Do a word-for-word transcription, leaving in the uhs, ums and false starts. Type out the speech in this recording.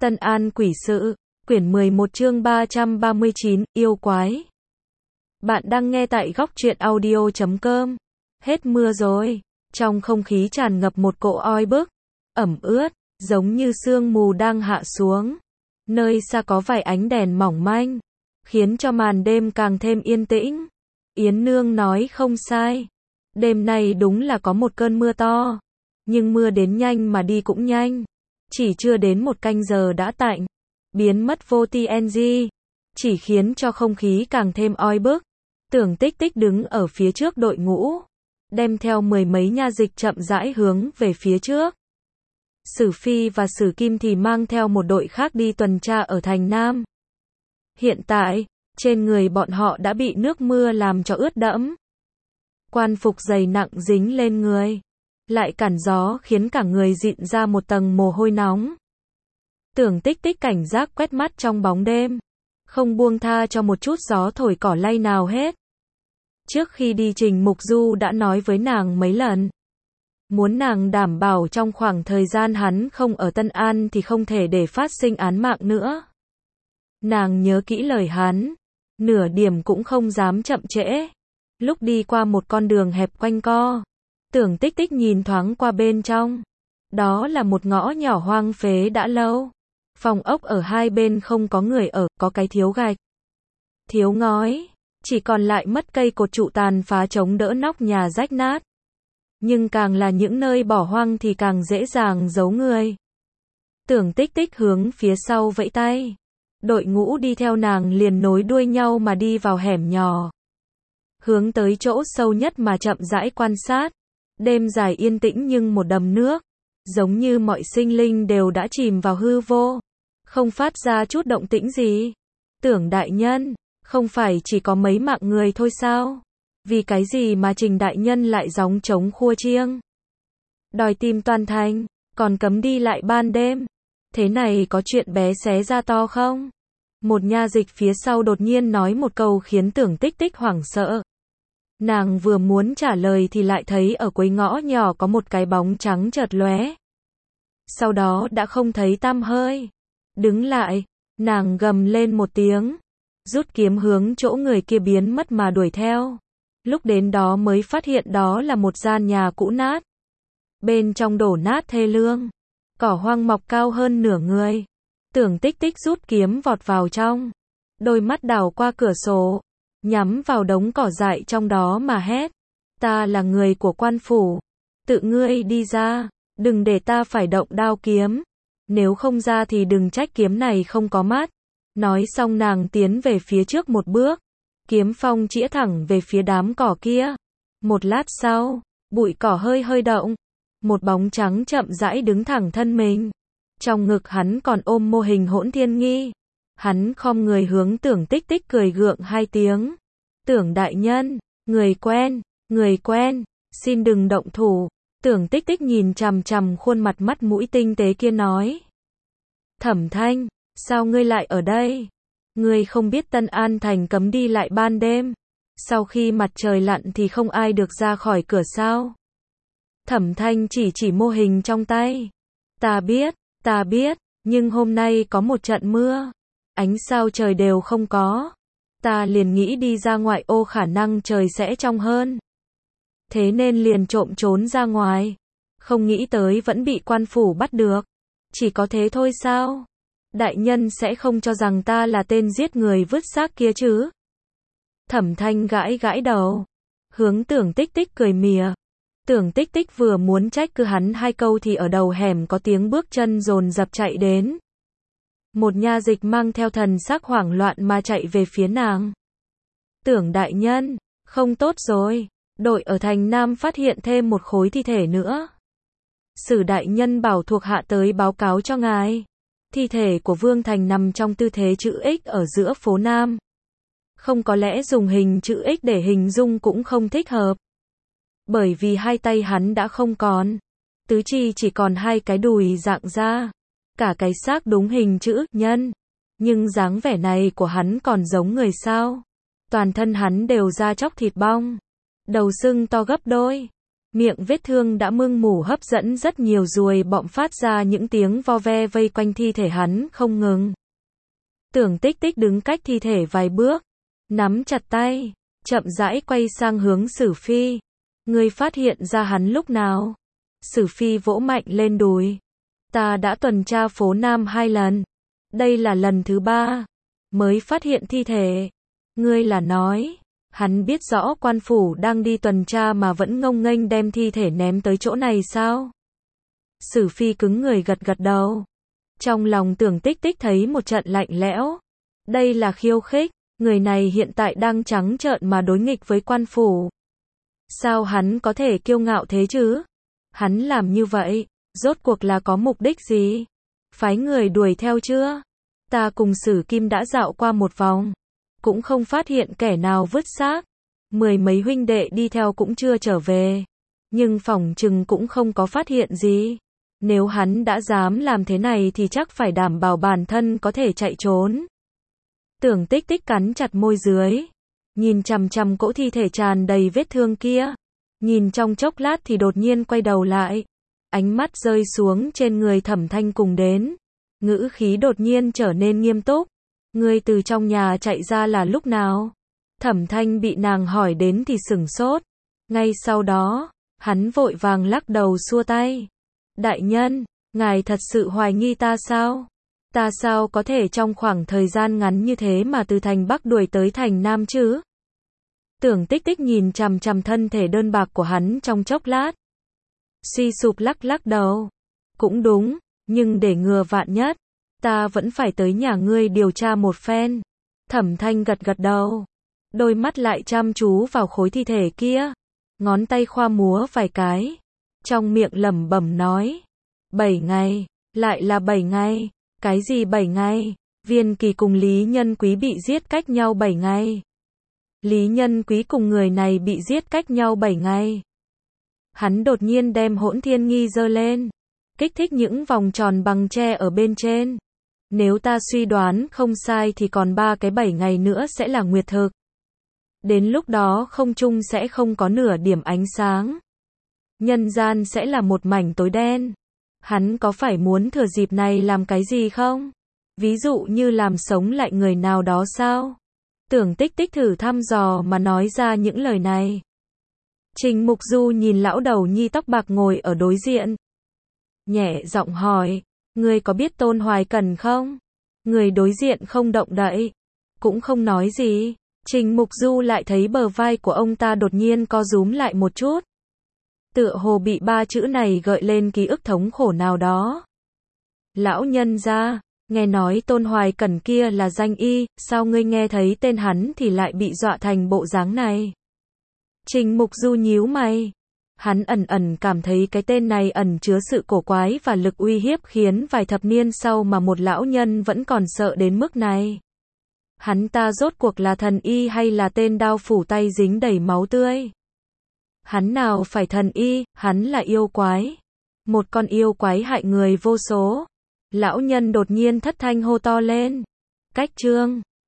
Tân An quỷ sự, quyển mười một chương ba trăm ba mươi chín, yêu quái. Bạn đang nghe tại góc truyện audio chấm com. Hết mưa rồi, trong không khí tràn ngập một cỗ oi bức, ẩm ướt, giống như sương mù đang hạ xuống. Nơi xa có vài ánh đèn mỏng manh, khiến cho màn đêm càng thêm yên tĩnh. Yến Nương nói không sai, đêm nay đúng là có một cơn mưa to, nhưng mưa đến nhanh mà đi cũng nhanh. Chỉ chưa đến một canh giờ đã tạnh, biến mất vô tng, chỉ khiến cho không khí càng thêm oi bức. Tưởng Tích Tích đứng ở phía trước đội ngũ, đem theo mười mấy nha dịch chậm rãi hướng về phía trước. Sử Phi và Sử Kim thì mang theo một đội khác đi tuần tra ở thành Nam. Hiện tại, trên người bọn họ đã bị nước mưa làm cho ướt đẫm. Quan phục dày nặng dính lên người, lại cản gió khiến cả người dịn ra một tầng mồ hôi nóng. Tưởng Tích Tích cảnh giác quét mắt trong bóng đêm, không buông tha cho một chút gió thổi cỏ lay nào hết. Trước khi đi Trình Mục Du đã nói với nàng mấy lần, muốn nàng đảm bảo trong khoảng thời gian hắn không ở Tân An thì không thể để phát sinh án mạng nữa. Nàng nhớ kỹ lời hắn, nửa điểm cũng không dám chậm trễ. Lúc đi qua một con đường hẹp quanh co, Tưởng Tích Tích nhìn thoáng qua bên trong. Đó là một ngõ nhỏ hoang phế đã lâu. Phòng ốc ở hai bên không có người ở, có cái thiếu gạch, thiếu ngói, chỉ còn lại mất cây cột trụ tàn phá chống đỡ nóc nhà rách nát. Nhưng càng là những nơi bỏ hoang thì càng dễ dàng giấu người. Tưởng Tích Tích hướng phía sau vẫy tay. Đội ngũ đi theo nàng liền nối đuôi nhau mà đi vào hẻm nhỏ, hướng tới chỗ sâu nhất mà chậm rãi quan sát. Đêm dài yên tĩnh nhưng một đầm nước, giống như mọi sinh linh đều đã chìm vào hư vô, không phát ra chút động tĩnh gì. Tưởng đại nhân, không phải chỉ có mấy mạng người thôi sao? Vì cái gì mà Trình đại nhân lại gióng trống khua chiêng, đòi tìm toàn thành, còn cấm đi lại ban đêm? Thế này có chuyện bé xé ra to không? Một nha dịch phía sau đột nhiên nói một câu khiến Tưởng Tích Tích hoảng sợ. Nàng vừa muốn trả lời thì lại thấy ở cuối ngõ nhỏ có một cái bóng trắng chợt lóe. Sau đó đã không thấy tăm hơi. Đứng lại, nàng gầm lên một tiếng, rút kiếm hướng chỗ người kia biến mất mà đuổi theo. Lúc đến đó mới phát hiện đó là một gian nhà cũ nát. Bên trong đổ nát thê lương, cỏ hoang mọc cao hơn nửa người. Tưởng Tích Tích rút kiếm vọt vào trong, đôi mắt đảo qua cửa sổ, nhắm vào đống cỏ dại trong đó mà hét. Ta là người của quan phủ, tự ngươi đi ra, đừng để ta phải động đao kiếm. Nếu không ra thì đừng trách kiếm này không có mắt. Nói xong nàng tiến về phía trước một bước, kiếm phong chĩa thẳng về phía đám cỏ kia. Một lát sau, bụi cỏ hơi hơi động, một bóng trắng chậm rãi đứng thẳng thân mình. Trong ngực hắn còn ôm mô hình Hỗn Thiên Nghi. Hắn khom người hướng Tưởng Tích Tích cười gượng hai tiếng. Tưởng đại nhân, người quen, người quen, xin đừng động thủ. Tưởng Tích Tích nhìn chằm chằm khuôn mặt mắt mũi tinh tế kia nói. Thẩm Thanh, sao ngươi lại ở đây? Ngươi không biết Tân An thành cấm đi lại ban đêm. Sau khi mặt trời lặn thì không ai được ra khỏi cửa sao? Thẩm Thanh chỉ chỉ mô hình trong tay. Ta biết, ta biết, nhưng hôm nay có một trận mưa, ánh sao trời đều không có. Ta liền nghĩ đi ra ngoại ô khả năng trời sẽ trong hơn. Thế nên liền trộm trốn ra ngoài. Không nghĩ tới vẫn bị quan phủ bắt được. Chỉ có thế thôi sao? Đại nhân sẽ không cho rằng ta là tên giết người vứt xác kia chứ? Thẩm Thanh gãi gãi đầu, hướng Tưởng Tích Tích cười mỉa. Tưởng Tích Tích vừa muốn trách cứ hắn hai câu thì ở đầu hẻm có tiếng bước chân dồn dập chạy đến. Một nha dịch mang theo thần sắc hoảng loạn mà chạy về phía nàng. Tưởng đại nhân, không tốt rồi, đội ở thành Nam phát hiện thêm một khối thi thể nữa. Sử đại nhân bảo thuộc hạ tới báo cáo cho ngài. Thi thể của Vương Thành nằm trong tư thế chữ X ở giữa phố Nam. Không có lẽ dùng hình chữ X để hình dung cũng không thích hợp. Bởi vì hai tay hắn đã không còn, tứ chi chỉ còn hai cái đùi dạng ra. Cả cái xác đúng hình chữ nhân, nhưng dáng vẻ này của hắn còn giống người sao? Toàn thân hắn đều da chóc thịt bong, đầu sưng to gấp đôi, Miệng vết thương đã mưng mủ hấp dẫn rất nhiều ruồi bọm phát ra những tiếng vo ve vây quanh thi thể hắn không ngừng. Tưởng Tích Tích đứng cách thi thể vài bước, nắm chặt tay, chậm rãi quay sang hướng Sử Phi. Ngươi phát hiện ra hắn lúc nào? Sử Phi vỗ mạnh lên đùi. Ta đã tuần tra phố Nam hai lần. Đây là lần thứ ba. Mới phát hiện thi thể. Ngươi là nói, hắn biết rõ quan phủ đang đi tuần tra mà vẫn ngông nghênh đem thi thể ném tới chỗ này sao? Sử Phi cứng người gật gật đầu. Trong lòng Tưởng Tích Tích thấy một trận lạnh lẽo. Đây là khiêu khích. Người này hiện tại đang trắng trợn mà đối nghịch với quan phủ. Sao hắn có thể kiêu ngạo thế chứ? Hắn làm như vậy, rốt cuộc là có mục đích gì? Phái người đuổi theo chưa? Ta cùng Sử Kim đã dạo qua một vòng, cũng không phát hiện kẻ nào vứt xác. Mười mấy huynh đệ đi theo cũng chưa trở về, nhưng phỏng chừng cũng không có phát hiện gì. Nếu hắn đã dám làm thế này thì chắc phải đảm bảo bản thân có thể chạy trốn. Tưởng Tích Tích cắn chặt môi dưới, nhìn chằm chằm cỗ thi thể tràn đầy vết thương kia. Nhìn trong chốc lát thì đột nhiên quay đầu lại, ánh mắt rơi xuống trên người Thẩm Thanh cùng đến. Ngữ khí đột nhiên trở nên nghiêm túc. Ngươi từ trong nhà chạy ra là lúc nào? Thẩm Thanh bị nàng hỏi đến thì sửng sốt. Ngay sau đó, hắn vội vàng lắc đầu xua tay. Đại nhân, ngài thật sự hoài nghi ta sao? Ta sao có thể trong khoảng thời gian ngắn như thế mà từ thành Bắc đuổi tới thành Nam chứ? Tưởng Tích Tích nhìn chằm chằm thân thể đơn bạc của hắn trong chốc lát. Suy sụp lắc lắc đầu. Cũng đúng, nhưng để ngừa vạn nhất, ta vẫn phải tới nhà ngươi điều tra một phen. Thẩm Thanh gật gật đầu. Đôi mắt lại chăm chú vào khối thi thể kia. Ngón tay khoa múa vài cái. Trong miệng lẩm bẩm nói. Bảy ngày, lại là bảy ngày. Cái gì bảy ngày? Viên Kỳ cùng Lý Nhân Quý bị giết cách nhau bảy ngày. Lý Nhân Quý cùng người này bị giết cách nhau bảy ngày. Hắn đột nhiên đem Hỗn Thiên Nghi giơ lên, kích thích những vòng tròn bằng tre ở bên trên. Nếu ta suy đoán không sai thì còn ba cái bảy ngày nữa sẽ là nguyệt thực. Đến lúc đó không trung sẽ không có nửa điểm ánh sáng. Nhân gian sẽ là một mảnh tối đen. Hắn có phải muốn thừa dịp này làm cái gì không? Ví dụ như làm sống lại người nào đó sao? Tưởng Tích Tích thử thăm dò mà nói ra những lời này. Trình Mục Du nhìn lão đầu nhi tóc bạc ngồi ở đối diện. Nhẹ giọng hỏi, ngươi có biết Tôn Hoài Cẩn không? Người đối diện không động đậy, cũng không nói gì. Trình Mục Du lại thấy bờ vai của ông ta đột nhiên co rúm lại một chút. Tựa hồ bị ba chữ này gợi lên ký ức thống khổ nào đó. Lão nhân gia, nghe nói Tôn Hoài Cẩn kia là danh y, sao ngươi nghe thấy tên hắn thì lại bị dọa thành bộ dáng này? Trình Mục Du nhíu mày. Hắn ẩn ẩn cảm thấy cái tên này ẩn chứa sự cổ quái và lực uy hiếp khiến vài thập niên sau mà một lão nhân vẫn còn sợ đến mức này. Hắn ta rốt cuộc là thần y hay là tên đao phủ tay dính đầy máu tươi? Hắn nào phải thần y, hắn là yêu quái. Một con yêu quái hại người vô số. Lão nhân đột nhiên thất thanh hô to lên. Cách chương